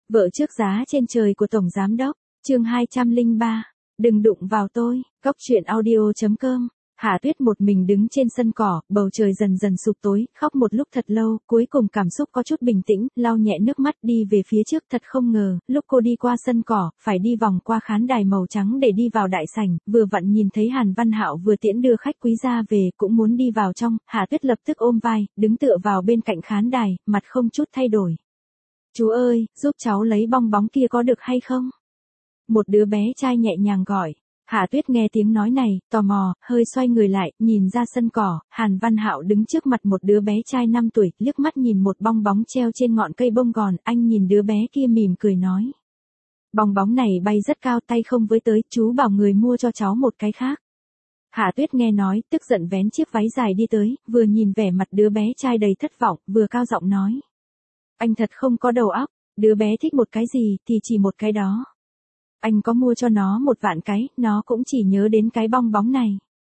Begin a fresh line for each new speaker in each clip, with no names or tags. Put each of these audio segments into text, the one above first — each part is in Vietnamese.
Vợ trước giá trên trời của Tổng Giám Đốc, chương 203, đừng đụng vào tôi, góc truyện audio.com. Hạ Tuyết một mình đứng trên sân cỏ, bầu trời dần dần sụp tối, khóc một lúc thật lâu, cuối cùng cảm xúc có chút bình tĩnh, lau nhẹ nước mắt đi về phía trước. Thật không ngờ, lúc cô đi qua sân cỏ, phải đi vòng qua khán đài màu trắng để đi vào đại sảnh, vừa vặn nhìn thấy Hàn Văn Hạo vừa tiễn đưa khách quý ra về, cũng muốn đi vào trong. Hạ Tuyết lập tức ôm vai, đứng tựa vào bên cạnh khán đài, mặt không chút thay đổi. Chú ơi, giúp cháu lấy bong bóng kia có được hay không? Một đứa bé trai nhẹ nhàng gọi. Hạ Tuyết nghe tiếng nói này, tò mò, hơi xoay người lại, nhìn ra sân cỏ, Hàn Văn Hạo đứng trước mặt một đứa bé trai 5 tuổi, liếc mắt nhìn một bong bóng treo trên ngọn cây bông gòn, anh nhìn đứa bé kia mỉm cười nói. Bong bóng này bay rất cao, tay không với tới, chú bảo người mua cho cháu một cái khác. Hạ Tuyết nghe nói, tức giận vén chiếc váy dài đi tới, vừa nhìn vẻ mặt đứa bé trai đầy thất vọng, vừa cao giọng nói. Anh thật không có đầu óc, đứa bé thích một cái gì thì chỉ một cái đó. Anh có mua cho nó 1.000.000 cái, nó cũng chỉ nhớ đến cái bong bóng này.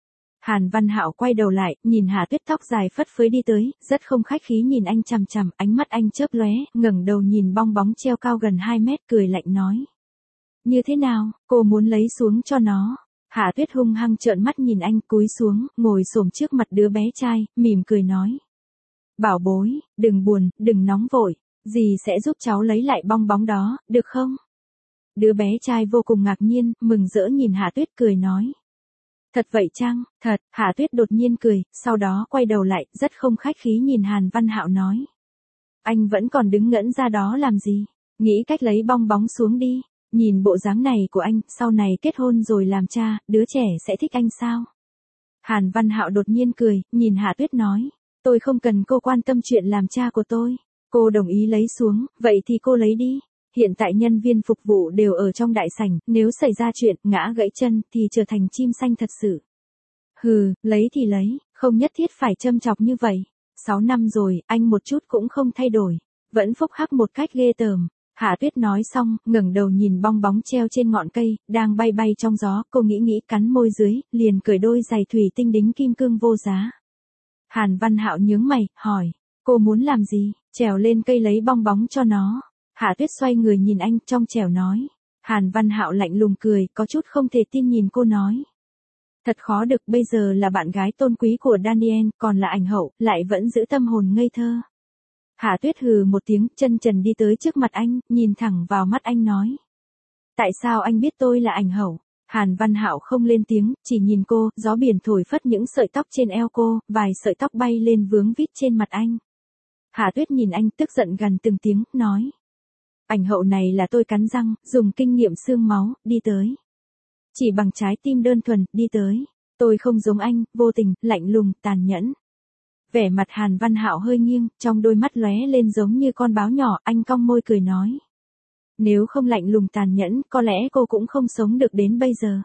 Hàn Văn Hạo quay đầu lại, nhìn Hạ Tuyết tóc dài phất phới đi tới, rất không khách khí nhìn anh chằm chằm, ánh mắt anh chớp lóe, ngẩng đầu nhìn bong bóng treo cao gần 2 mét, cười lạnh nói. Như thế nào, cô muốn lấy xuống cho nó? Hạ Tuyết hung hăng trợn mắt nhìn anh, cúi xuống, ngồi xổm trước mặt đứa bé trai, mỉm cười nói. Bảo bối, đừng buồn, đừng nóng vội, dì sẽ giúp cháu lấy lại bong bóng đó, được không? Đứa bé trai vô cùng ngạc nhiên, mừng rỡ nhìn Hạ Tuyết cười nói. Thật vậy chăng? Thật. Hạ Tuyết đột nhiên cười, sau đó quay đầu lại, rất không khách khí nhìn Hàn Văn Hạo nói. Anh vẫn còn đứng ngẩn ra đó làm gì? Nghĩ cách lấy bong bóng xuống đi. Nhìn bộ dáng này của anh, sau này kết hôn rồi làm cha, đứa trẻ sẽ thích anh sao? Hàn Văn Hạo đột nhiên cười, nhìn Hạ Tuyết nói. Tôi không cần cô quan tâm chuyện làm cha của tôi. Cô đồng ý lấy xuống, vậy thì cô lấy đi. Hiện tại nhân viên phục vụ đều ở trong đại sảnh, nếu xảy ra chuyện, ngã gãy chân, thì trở thành chim xanh thật sự. Hừ, lấy thì lấy, không nhất thiết phải châm chọc như vậy. 6 năm rồi, anh một chút cũng không thay đổi. Vẫn phúc hắc một cách ghê tởm. Hạ Tuyết nói xong, ngẩng đầu nhìn bong bóng treo trên ngọn cây, đang bay bay trong gió, cô nghĩ cắn môi dưới, liền cởi đôi giày thủy tinh đính kim cương vô giá. Hàn Văn Hạo nhướng mày, hỏi, cô muốn làm gì? Trèo lên cây lấy bong bóng cho nó. Hạ Tuyết xoay người nhìn anh, trong trẻo nói. Hàn Văn Hạo lạnh lùng cười, có chút không thể tin nhìn cô nói. Thật khó được, bây giờ là bạn gái tôn quý của Daniel, còn là ảnh hậu, lại vẫn giữ tâm hồn ngây thơ. Hạ Tuyết hừ một tiếng, chân trần đi tới trước mặt anh, nhìn thẳng vào mắt anh nói. Tại sao anh biết tôi là ảnh hậu? Hàn Văn Hạo không lên tiếng, chỉ nhìn cô, gió biển thổi phất những sợi tóc trên eo cô, vài sợi tóc bay lên vướng vít trên mặt anh. Hạ Tuyết nhìn anh, tức giận gần từng tiếng, nói. Ảnh hậu này là tôi cắn răng, dùng kinh nghiệm xương máu, đi tới. Chỉ bằng trái tim đơn thuần, đi tới. Tôi không giống anh, vô tình, lạnh lùng, tàn nhẫn. Vẻ mặt Hàn Văn Hạo hơi nghiêng, trong đôi mắt lóe lên giống như con báo nhỏ, anh cong môi cười nói. Nếu không lạnh lùng tàn nhẫn, có lẽ cô cũng không sống được đến bây giờ.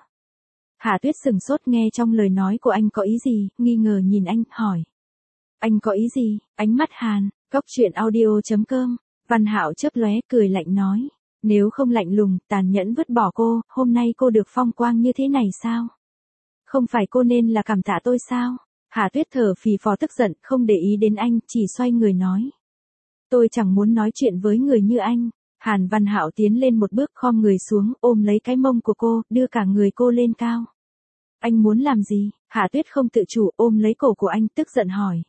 Hạ Tuyết sừng sốt nghe trong lời nói của anh có ý gì, nghi ngờ nhìn anh, hỏi. Anh có ý gì? Ánh mắt Hàn, góc truyện audio.com. Văn Hạo chớp lóe, cười lạnh nói. Nếu không lạnh lùng, tàn nhẫn vứt bỏ cô, hôm nay cô được phong quang như thế này sao? Không phải cô nên là cảm tạ tôi sao? Hạ Tuyết thở phì phò tức giận, không để ý đến anh, chỉ xoay người nói. Tôi chẳng muốn nói chuyện với người như anh. Hàn Văn Hạo tiến lên một bước, khom người xuống, ôm lấy cái mông của cô, đưa cả người cô lên cao. Anh muốn làm gì? Hạ Tuyết không tự chủ, ôm lấy cổ của anh, tức giận hỏi.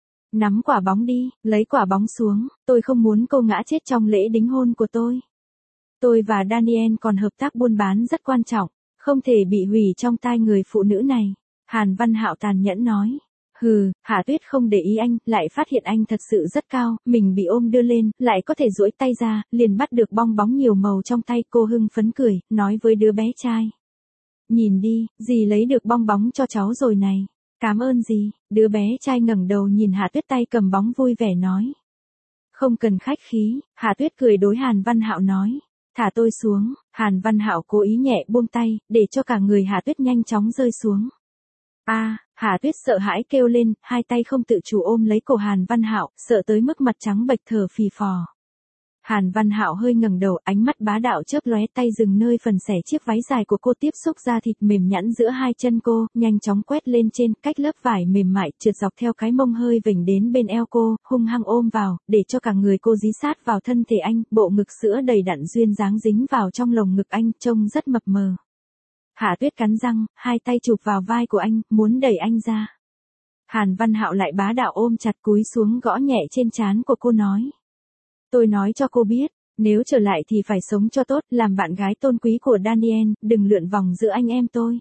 Nắm quả bóng đi, lấy quả bóng xuống, tôi không muốn cô ngã chết trong lễ đính hôn của tôi. Tôi và Daniel còn hợp tác buôn bán rất quan trọng, không thể bị hủy trong tay người phụ nữ này. Hàn Văn Hạo tàn nhẫn nói. Hừ, Hạ Tuyết không để ý anh, lại phát hiện anh thật sự rất cao, mình bị ôm đưa lên, lại có thể duỗi tay ra, liền bắt được bong bóng nhiều màu trong tay, cô hưng phấn cười, nói với đứa bé trai. Nhìn đi, dì lấy được bong bóng cho cháu rồi này. Cảm ơn dì. Đứa bé trai ngẩng đầu nhìn Hạ Tuyết tay cầm bóng vui vẻ nói. Không cần khách khí. Hạ Tuyết cười đối Hàn Văn Hạo nói. Thả tôi xuống. Hàn Văn Hạo cố ý nhẹ buông tay, để cho cả người Hạ Tuyết nhanh chóng rơi xuống. Hạ Tuyết sợ hãi kêu lên, hai tay không tự chủ ôm lấy cổ Hàn Văn Hạo, sợ tới mức mặt trắng bệch thở phì phò. Hàn Văn Hạo hơi ngẩng đầu, ánh mắt bá đạo chớp lóe, tay dừng nơi phần xẻ chiếc váy dài của cô, tiếp xúc da thịt mềm nhẵn giữa hai chân cô, nhanh chóng quét lên trên, cách lớp vải mềm mại trượt dọc theo cái mông hơi vểnh đến bên eo cô, hung hăng ôm vào, để cho cả người cô dí sát vào thân thể anh, bộ ngực sữa đầy đặn duyên dáng dính vào trong lồng ngực anh, trông rất mập mờ. Hạ Tuyết cắn răng, hai tay chụp vào vai của anh, muốn đẩy anh ra. Hàn Văn Hạo lại bá đạo ôm chặt, cúi xuống gõ nhẹ trên trán của cô nói. Tôi nói cho cô biết, nếu trở lại thì phải sống cho tốt, làm bạn gái tôn quý của Daniel, đừng lượn vòng giữa anh em tôi.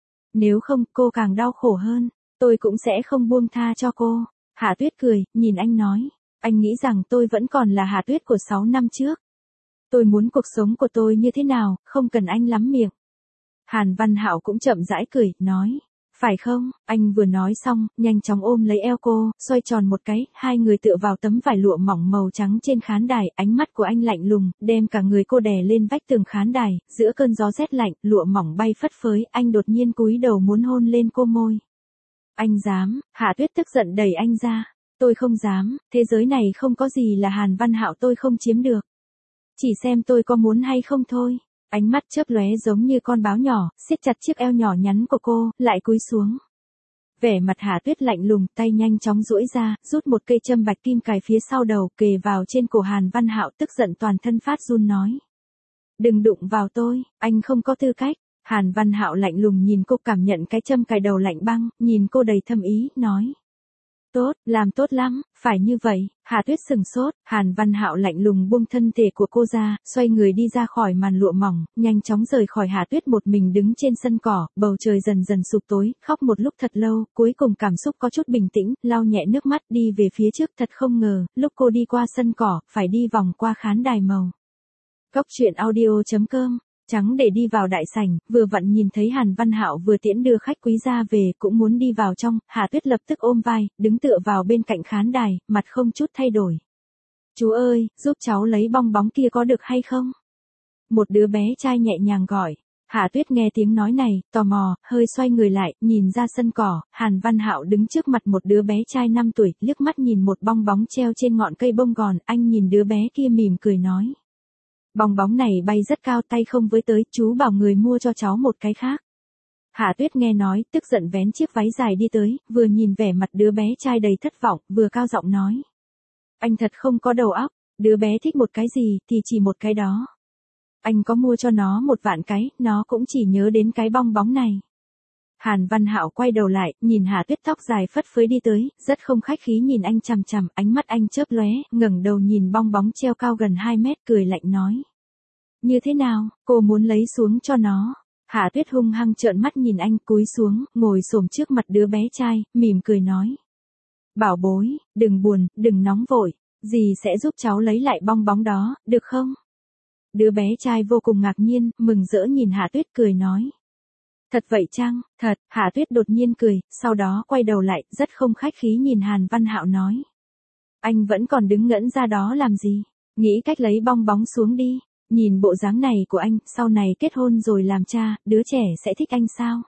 Nếu không, cô càng đau khổ hơn, tôi cũng sẽ không buông tha cho cô. Hạ Tuyết cười, nhìn anh nói, anh nghĩ rằng tôi vẫn còn là Hạ Tuyết của 6 năm trước. Tôi muốn cuộc sống của tôi như thế nào, không cần anh lắm miệng. Hàn Văn Hạo cũng chậm rãi cười, nói. Phải không? Anh vừa nói xong, nhanh chóng ôm lấy eo cô, xoay tròn một cái, hai người tựa vào tấm vải lụa mỏng màu trắng trên khán đài, ánh mắt của anh lạnh lùng, đem cả người cô đè lên vách tường khán đài, giữa cơn gió rét lạnh, lụa mỏng bay phất phới, anh đột nhiên cúi đầu muốn hôn lên cô môi. Anh dám? Hạ Tuyết tức giận đẩy anh ra. Tôi không dám, thế giới này không có gì là Hàn Văn Hạo tôi không chiếm được. Chỉ xem tôi có muốn hay không thôi. Ánh mắt chớp lóe giống như con báo nhỏ, siết chặt chiếc eo nhỏ nhắn của cô, lại cúi xuống. Vẻ mặt Hạ Tuyết lạnh lùng, tay nhanh chóng duỗi ra, rút một cây châm bạch kim cài phía sau đầu, kề vào trên cổ Hàn Văn Hạo, tức giận toàn thân phát run nói. Đừng đụng vào tôi, anh không có tư cách. Hàn Văn Hạo lạnh lùng nhìn cô, cảm nhận cái châm cài đầu lạnh băng, nhìn cô đầy thâm ý, nói. Tốt, làm tốt lắm, phải như vậy. Hạ Tuyết sừng sốt, Hàn Văn Hạo lạnh lùng buông thân thể của cô ra, xoay người đi ra khỏi màn lụa mỏng, nhanh chóng rời khỏi Hạ Tuyết một mình đứng trên sân cỏ, bầu trời dần dần sụp tối, khóc một lúc thật lâu, cuối cùng cảm xúc có chút bình tĩnh, lau nhẹ nước mắt đi về phía trước, thật không ngờ, lúc cô đi qua sân cỏ, phải đi vòng qua khán đài màu. Cốc truyện audio.com Trắng để đi vào đại sảnh, vừa vặn nhìn thấy Hàn Văn Hạo vừa tiễn đưa khách quý ra về, cũng muốn đi vào trong, Hạ Tuyết lập tức ôm vai, đứng tựa vào bên cạnh khán đài, mặt không chút thay đổi. Chú ơi, giúp cháu lấy bong bóng kia có được hay không? Một đứa bé trai nhẹ nhàng gọi. Hạ Tuyết nghe tiếng nói này, tò mò, hơi xoay người lại, nhìn ra sân cỏ, Hàn Văn Hạo đứng trước mặt một đứa bé trai 5 tuổi, liếc mắt nhìn một bong bóng treo trên ngọn cây bông gòn, anh nhìn đứa bé kia mỉm cười nói. Bong bóng này bay rất cao, tay không với tới, chú bảo người mua cho cháu một cái khác. Hạ Tuyết nghe nói, tức giận vén chiếc váy dài đi tới, vừa nhìn vẻ mặt đứa bé trai đầy thất vọng, vừa cao giọng nói. Anh thật không có đầu óc, đứa bé thích một cái gì, thì chỉ một cái đó. Anh có mua cho nó 1 vạn cái, nó cũng chỉ nhớ đến cái bong bóng này. Hàn Văn Hạo quay đầu lại, nhìn Hạ Tuyết tóc dài phất phới đi tới, rất không khách khí nhìn anh chằm chằm, ánh mắt anh chớp lóe, ngẩng đầu nhìn bong bóng treo cao gần 2 mét, cười lạnh nói. Như thế nào, cô muốn lấy xuống cho nó? Hạ Tuyết hung hăng trợn mắt nhìn anh, cúi xuống, ngồi xổm trước mặt đứa bé trai, mỉm cười nói. Bảo bối, đừng buồn, đừng nóng vội, dì sẽ giúp cháu lấy lại bong bóng đó, được không? Đứa bé trai vô cùng ngạc nhiên, mừng rỡ nhìn Hạ Tuyết cười nói. Thật vậy chăng? Thật. Hạ Tuyết đột nhiên cười, sau đó quay đầu lại, rất không khách khí nhìn Hàn Văn Hạo nói. Anh vẫn còn đứng ngẩn ra đó làm gì? Nghĩ cách lấy bong bóng xuống đi. Nhìn bộ dáng này của anh, sau này kết hôn rồi làm cha, đứa trẻ sẽ thích anh sao?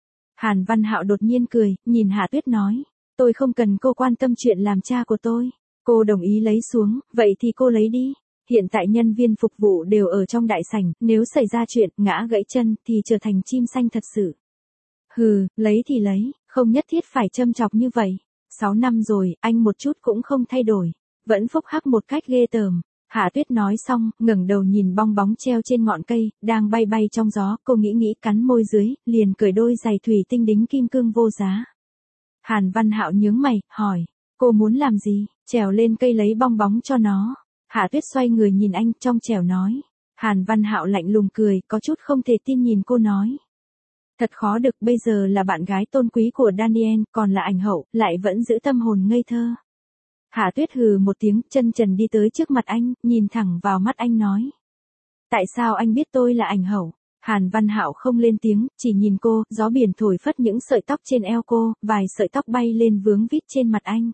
Hàn Văn Hạo đột nhiên cười, nhìn Hạ Tuyết nói. Tôi không cần cô quan tâm chuyện làm cha của tôi. Cô đồng ý lấy xuống, vậy thì cô lấy đi. Hiện tại nhân viên phục vụ đều ở trong đại sảnh, nếu xảy ra chuyện, ngã gãy chân, thì trở thành chim xanh thật sự. Hừ, lấy thì lấy, không nhất thiết phải châm chọc như vậy. 6 năm rồi, anh một chút cũng không thay đổi. Vẫn phúc hắc một cách ghê tởm. Hạ Tuyết nói xong, ngẩng đầu nhìn bong bóng treo trên ngọn cây, đang bay bay trong gió, cô nghĩ cắn môi dưới, liền cởi đôi giày thủy tinh đính kim cương vô giá. Hàn Văn Hạo nhướng mày, hỏi, cô muốn làm gì? Trèo lên cây lấy bong bóng cho nó. Hạ Tuyết xoay người nhìn anh, trong trẻo nói. Hàn Văn Hạo lạnh lùng cười, có chút không thể tin nhìn cô nói. Thật khó được, bây giờ là bạn gái tôn quý của Daniel, còn là ảnh hậu, lại vẫn giữ tâm hồn ngây thơ. Hạ Tuyết hừ một tiếng, chân trần đi tới trước mặt anh, nhìn thẳng vào mắt anh nói. Tại sao anh biết tôi là ảnh hậu? Hàn Văn Hạo không lên tiếng, chỉ nhìn cô, gió biển thổi phất những sợi tóc trên eo cô, vài sợi tóc bay lên vướng vít trên mặt anh.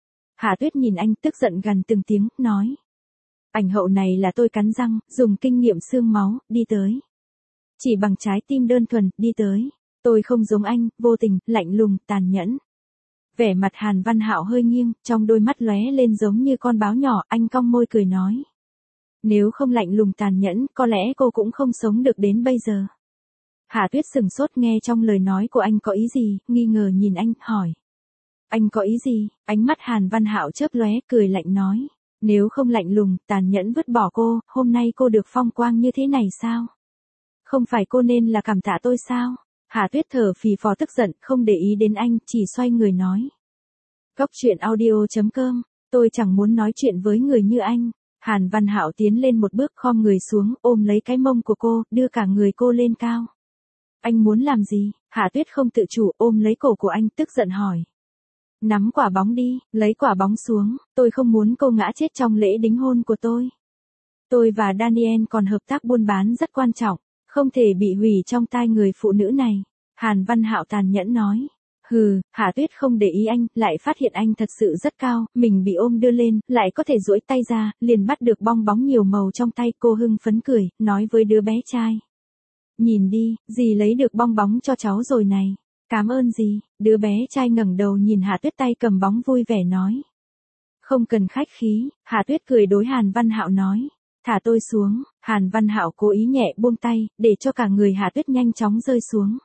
Hạ Tuyết nhìn anh, tức giận gần từng tiếng, nói. Ảnh hậu này là tôi cắn răng, dùng kinh nghiệm xương máu, đi tới. Chỉ bằng trái tim đơn thuần, đi tới. Tôi không giống anh, vô tình, lạnh lùng, tàn nhẫn. Vẻ mặt Hàn Văn Hạo hơi nghiêng, trong đôi mắt lóe lên giống như con báo nhỏ, anh cong môi cười nói. Nếu không lạnh lùng tàn nhẫn, có lẽ cô cũng không sống được đến bây giờ. Hà Tuyết sừng sốt nghe trong lời nói của anh có ý gì, nghi ngờ nhìn anh, hỏi. Anh có ý gì? Ánh mắt Hàn Văn Hạo chớp lóe, cười lạnh nói. Nếu không lạnh lùng, tàn nhẫn vứt bỏ cô, hôm nay cô được phong quang như thế này sao? Không phải cô nên là cảm tạ tôi sao? Hà Tuyết thở phì phò tức giận, không để ý đến anh, chỉ xoay người nói. Cóc truyện audio.com, tôi chẳng muốn nói chuyện với người như anh. Hàn Văn Hạo tiến lên một bước, khom người xuống, ôm lấy cái mông của cô, đưa cả người cô lên cao. Anh muốn làm gì? Hà Tuyết không tự chủ ôm lấy cổ của anh, tức giận hỏi. Nắm quả bóng đi, lấy quả bóng xuống, tôi không muốn cô ngã chết trong lễ đính hôn của tôi. Tôi và Daniel còn hợp tác buôn bán rất quan trọng, không thể bị hủy trong tay người phụ nữ này. Hàn Văn Hạo tàn nhẫn nói. Hừ, Hà Tuyết không để ý anh, lại phát hiện anh thật sự rất cao, mình bị ôm đưa lên, lại có thể duỗi tay ra, liền bắt được bong bóng nhiều màu trong tay. Cô hưng phấn cười, nói với đứa bé trai. Nhìn đi, dì lấy được bong bóng cho cháu rồi này. Cảm ơn dì. Đứa bé trai ngẩng đầu nhìn Hà Tuyết tay cầm bóng vui vẻ nói. Không cần khách khí. Hà Tuyết cười đối Hàn Văn Hạo nói. Thả tôi xuống. Hàn Văn Hạo cố ý nhẹ buông tay, để cho cả người Hà Tuyết nhanh chóng rơi xuống.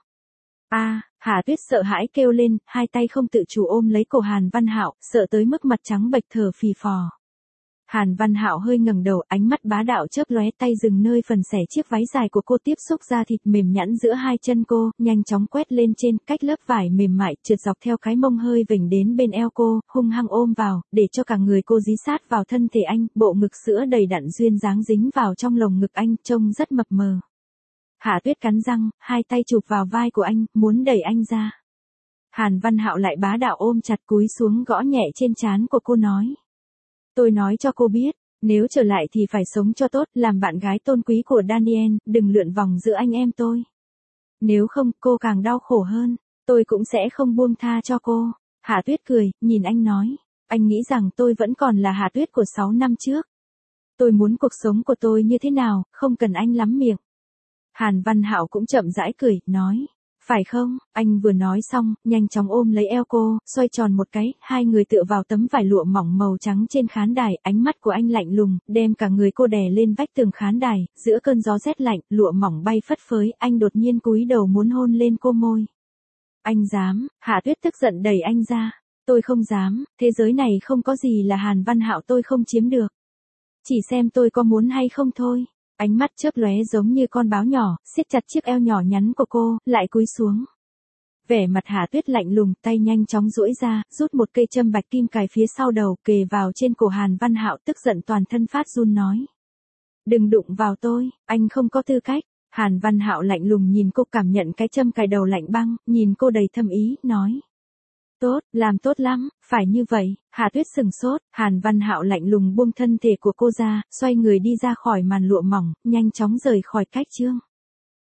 Hà Tuyết sợ hãi kêu lên, hai tay không tự chủ ôm lấy cổ Hàn Văn Hạo, sợ tới mức mặt trắng bệch thở phì phò. Hàn Văn Hạo hơi ngẩng đầu, ánh mắt bá đạo chớp lóe, tay dừng nơi phần xẻ chiếc váy dài của cô, tiếp xúc da thịt mềm nhẵn giữa hai chân cô, nhanh chóng quét lên trên, cách lớp vải mềm mại trượt dọc theo cái mông hơi vểnh đến bên eo cô, hung hăng ôm vào, để cho cả người cô dí sát vào thân thể anh, bộ ngực sữa đầy đặn duyên dáng dính vào trong lồng ngực anh, trông rất mập mờ. Hà Tuyết cắn răng, hai tay chụp vào vai của anh, muốn đẩy anh ra. Hàn Văn Hạo lại bá đạo ôm chặt, cúi xuống gõ nhẹ trên trán của cô nói. Tôi nói cho cô biết, nếu trở lại thì phải sống cho tốt, làm bạn gái tôn quý của Daniel, đừng lượn vòng giữa anh em tôi. Nếu không, cô càng đau khổ hơn, tôi cũng sẽ không buông tha cho cô. Hà Tuyết cười, nhìn anh nói, anh nghĩ rằng tôi vẫn còn là Hà Tuyết của 6 năm trước. Tôi muốn cuộc sống của tôi như thế nào, không cần anh lắm miệng. Hàn Văn Hạo cũng chậm rãi cười, nói. Phải không? Anh vừa nói xong, nhanh chóng ôm lấy eo cô, xoay tròn một cái, hai người tựa vào tấm vải lụa mỏng màu trắng trên khán đài, ánh mắt của anh lạnh lùng, đem cả người cô đè lên vách tường khán đài, giữa cơn gió rét lạnh, lụa mỏng bay phất phới, anh đột nhiên cúi đầu muốn hôn lên cô môi. Anh dám? Hạ Tuyết tức giận đẩy anh ra. Tôi không dám, thế giới này không có gì là Hàn Văn Hạo tôi không chiếm được. Chỉ xem tôi có muốn hay không thôi. Ánh mắt chớp lóe giống như con báo nhỏ, siết chặt chiếc eo nhỏ nhắn của cô, lại cúi xuống. Vẻ mặt Hà Tuyết lạnh lùng, tay nhanh chóng duỗi ra, rút một cây châm bạch kim cài phía sau đầu, kề vào trên cổ Hàn Văn Hạo, tức giận toàn thân phát run nói. Đừng đụng vào tôi, anh không có tư cách. Hàn Văn Hạo lạnh lùng nhìn cô, cảm nhận cái châm cài đầu lạnh băng, nhìn cô đầy thâm ý, nói. Tốt, làm tốt lắm, phải như vậy. Hà Tuyết sừng sốt, Hàn Văn Hạo lạnh lùng buông thân thể của cô ra, xoay người đi ra khỏi màn lụa mỏng, nhanh chóng rời khỏi cách chương.